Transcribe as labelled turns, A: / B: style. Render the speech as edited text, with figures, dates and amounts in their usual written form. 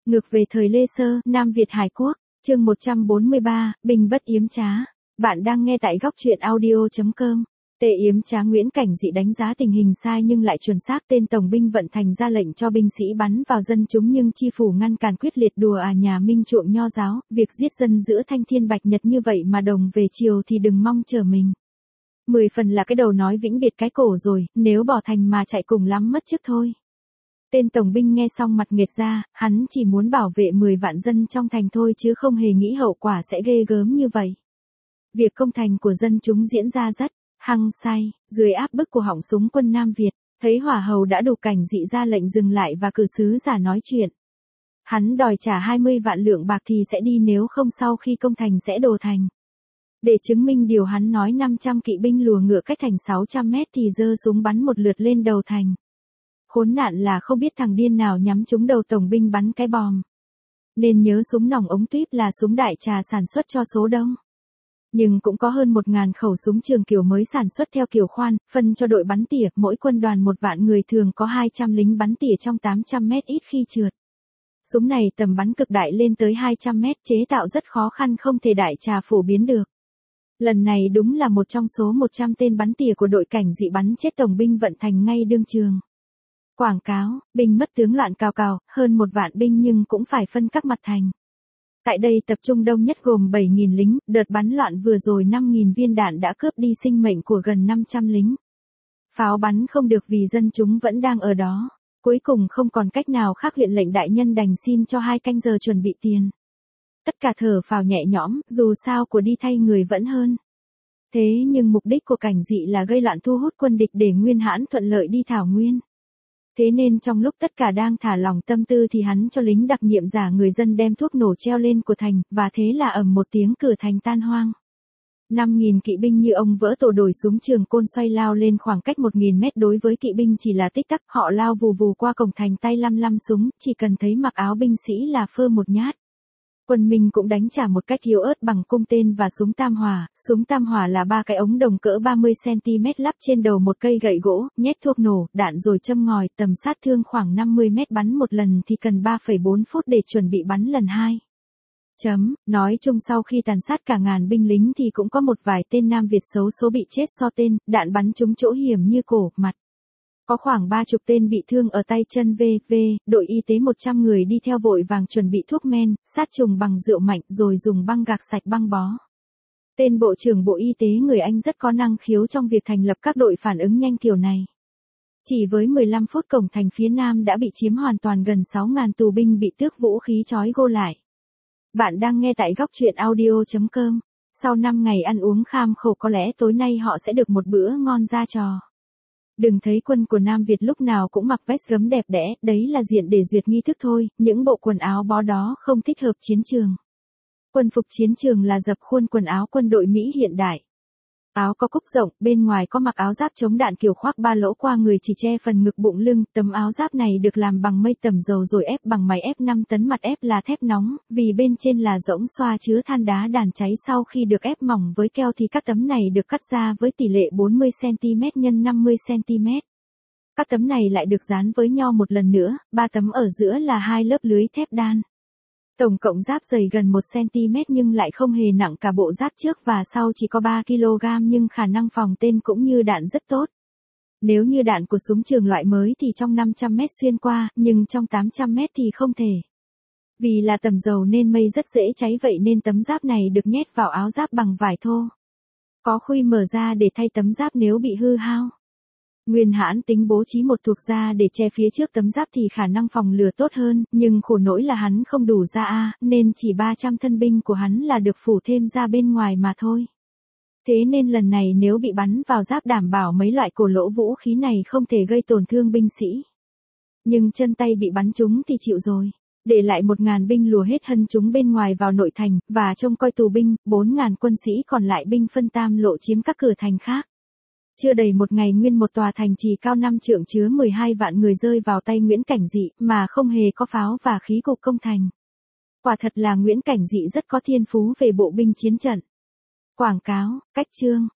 A: Ngược về thời Lê Sơ, Nam Việt Hải Quốc, chương 143, Bình bất yếm trá. Bạn đang nghe tại góc truyện audio.com. Tề yếm trá Nguyễn Cảnh Dị đánh giá tình hình sai nhưng lại chuẩn xác, tên tổng binh vận thành ra lệnh cho binh sĩ bắn vào dân chúng nhưng chi phủ ngăn cản quyết liệt. Đùa à, nhà Minh chuộng nho giáo, việc giết dân giữa thanh thiên bạch nhật như vậy mà đồng về chiều thì đừng mong chờ mình. 10 phần là cái đầu nói vĩnh biệt cái cổ rồi, nếu bỏ thành mà chạy cùng lắm mất trước thôi. Tên tổng binh nghe xong mặt nghệt ra, hắn chỉ muốn bảo vệ 10 vạn dân trong thành thôi chứ không hề nghĩ hậu quả sẽ ghê gớm như vậy. Việc công thành của dân chúng diễn ra rất hăng say, dưới áp bức của họng súng quân Nam Việt, thấy hỏa hầu đã đủ Cảnh Dị ra lệnh dừng lại và cử sứ giả nói chuyện. Hắn đòi trả 20 vạn lượng bạc thì sẽ đi, nếu không sau khi công thành sẽ đổ thành. Để chứng minh điều hắn nói, 500 kỵ binh lùa ngựa cách thành 600 mét thì giơ súng bắn một lượt lên đầu thành. Khốn nạn là không biết thằng điên nào nhắm trúng đầu tổng binh bắn cái bom. Nên nhớ súng nòng ống tuyếp là súng đại trà sản xuất cho số đông. Nhưng cũng có hơn 1.000 khẩu súng trường kiểu mới sản xuất theo kiểu khoan, phân cho đội bắn tỉa, mỗi quân đoàn 1 vạn người thường có 200 lính bắn tỉa trong 800 mét ít khi trượt. Súng này tầm bắn cực đại lên tới 200 mét, chế tạo rất khó khăn, không thể đại trà phổ biến được. Lần này đúng là một trong số 100 tên bắn tỉa của đội Cảnh Dị bắn chết tổng binh vận thành ngay đương trường. Quảng cáo, binh mất tướng loạn cào cào, hơn 1 vạn binh nhưng cũng phải phân các mặt thành. Tại đây tập trung đông nhất gồm 7.000 lính, đợt bắn loạn vừa rồi 5.000 viên đạn đã cướp đi sinh mệnh của gần 500 lính. Pháo bắn không được vì dân chúng vẫn đang ở đó. Cuối cùng không còn cách nào khác, huyện lệnh đại nhân đành xin cho 2 canh giờ chuẩn bị tiền. Tất cả thở phào nhẹ nhõm, dù sao của đi thay người vẫn hơn. Thế nhưng mục đích của Cảnh Dị là gây loạn thu hút quân địch để Nguyên Hãn thuận lợi đi thảo nguyên. Thế nên trong lúc tất cả đang thả lỏng tâm tư thì hắn cho lính đặc nhiệm giả người dân đem thuốc nổ treo lên của thành, và thế là ầm một tiếng cửa thành tan hoang. 5.000 kỵ binh như ông vỡ tổ đổi súng trường côn xoay lao lên khoảng cách 1.000 mét, đối với kỵ binh chỉ là tích tắc, họ lao vù vù qua cổng thành tay lăm súng, chỉ cần thấy mặc áo binh sĩ là phơ một nhát. Quân Minh cũng đánh trả một cách yếu ớt bằng cung tên và súng tam hỏa. Súng tam hỏa là 3 cái ống đồng cỡ 30 cm lắp trên đầu một cây gậy gỗ, nhét thuốc nổ, đạn rồi châm ngòi, tầm sát thương khoảng 50 mét, bắn một lần thì cần 3,4 phút để chuẩn bị bắn lần 2. Nói chung sau khi tàn sát cả ngàn binh lính thì cũng có một vài tên Nam Việt xấu số bị chết so tên, đạn bắn trúng chỗ hiểm như cổ, mặt. Có khoảng 30 tên bị thương ở tay chân v.v. Đội y tế 100 người đi theo vội vàng chuẩn bị thuốc men, sát trùng bằng rượu mạnh rồi dùng băng gạc sạch băng bó. Tên Bộ trưởng Bộ Y tế người Anh rất có năng khiếu trong việc thành lập các đội phản ứng nhanh kiểu này. Chỉ với 15 phút cổng thành phía Nam đã bị chiếm hoàn toàn, gần 6.000 tù binh bị tước vũ khí trói gô lại. Bạn đang nghe tại góc truyện audio.com. Sau 5 ngày ăn uống kham khổ có lẽ tối nay họ sẽ được một bữa ngon ra trò. Đừng thấy quân của Nam Việt lúc nào cũng mặc vest gấm đẹp đẽ, đấy là diện để duyệt nghi thức thôi, những bộ quần áo bó đó không thích hợp chiến trường. Quân phục chiến trường là dập khuôn quần áo quân đội Mỹ hiện đại. Áo có cúc rộng, bên ngoài có mặc áo giáp chống đạn kiểu khoác 3 lỗ qua người chỉ che phần ngực bụng lưng, tấm áo giáp này được làm bằng mây tầm dầu rồi ép bằng máy ép 5 tấn, mặt ép là thép nóng, vì bên trên là rỗng xoa chứa than đá đàn cháy. Sau khi được ép mỏng với keo thì các tấm này được cắt ra với tỷ lệ 40 cm x 50 cm. Các tấm này lại được dán với nhau một lần nữa, 3 tấm ở giữa là 2 lớp lưới thép đan. Tổng cộng giáp dày gần 1 cm nhưng lại không hề nặng, cả bộ giáp trước và sau chỉ có 3 kg nhưng khả năng phòng tên cũng như đạn rất tốt. Nếu như đạn của súng trường loại mới thì trong 500 mét xuyên qua, nhưng trong 800 mét thì không thể. Vì là tầm dầu nên mây rất dễ cháy, vậy nên tấm giáp này được nhét vào áo giáp bằng vải thô. Có khuy mở ra để thay tấm giáp nếu bị hư hao. Nguyên Hãn tính bố trí một thuộc da để che phía trước tấm giáp thì khả năng phòng lửa tốt hơn, nhưng khổ nỗi là hắn không đủ da nên chỉ 300 thân binh của hắn là được phủ thêm da bên ngoài mà thôi. Thế nên lần này nếu bị bắn vào giáp đảm bảo mấy loại cổ lỗ vũ khí này không thể gây tổn thương binh sĩ. Nhưng chân tay bị bắn trúng thì chịu rồi. Để lại 1.000 binh lùa hết hân chúng bên ngoài vào nội thành, và trông coi tù binh, 4.000 quân sĩ còn lại binh phân tam lộ chiếm các cửa thành khác. Chưa đầy một ngày nguyên một tòa thành trì cao 5 trượng chứa 12 vạn người rơi vào tay Nguyễn Cảnh Dị, mà không hề có pháo và khí cục công thành. Quả thật là Nguyễn Cảnh Dị rất có thiên phú về bộ binh chiến trận. Quảng cáo, cách chương.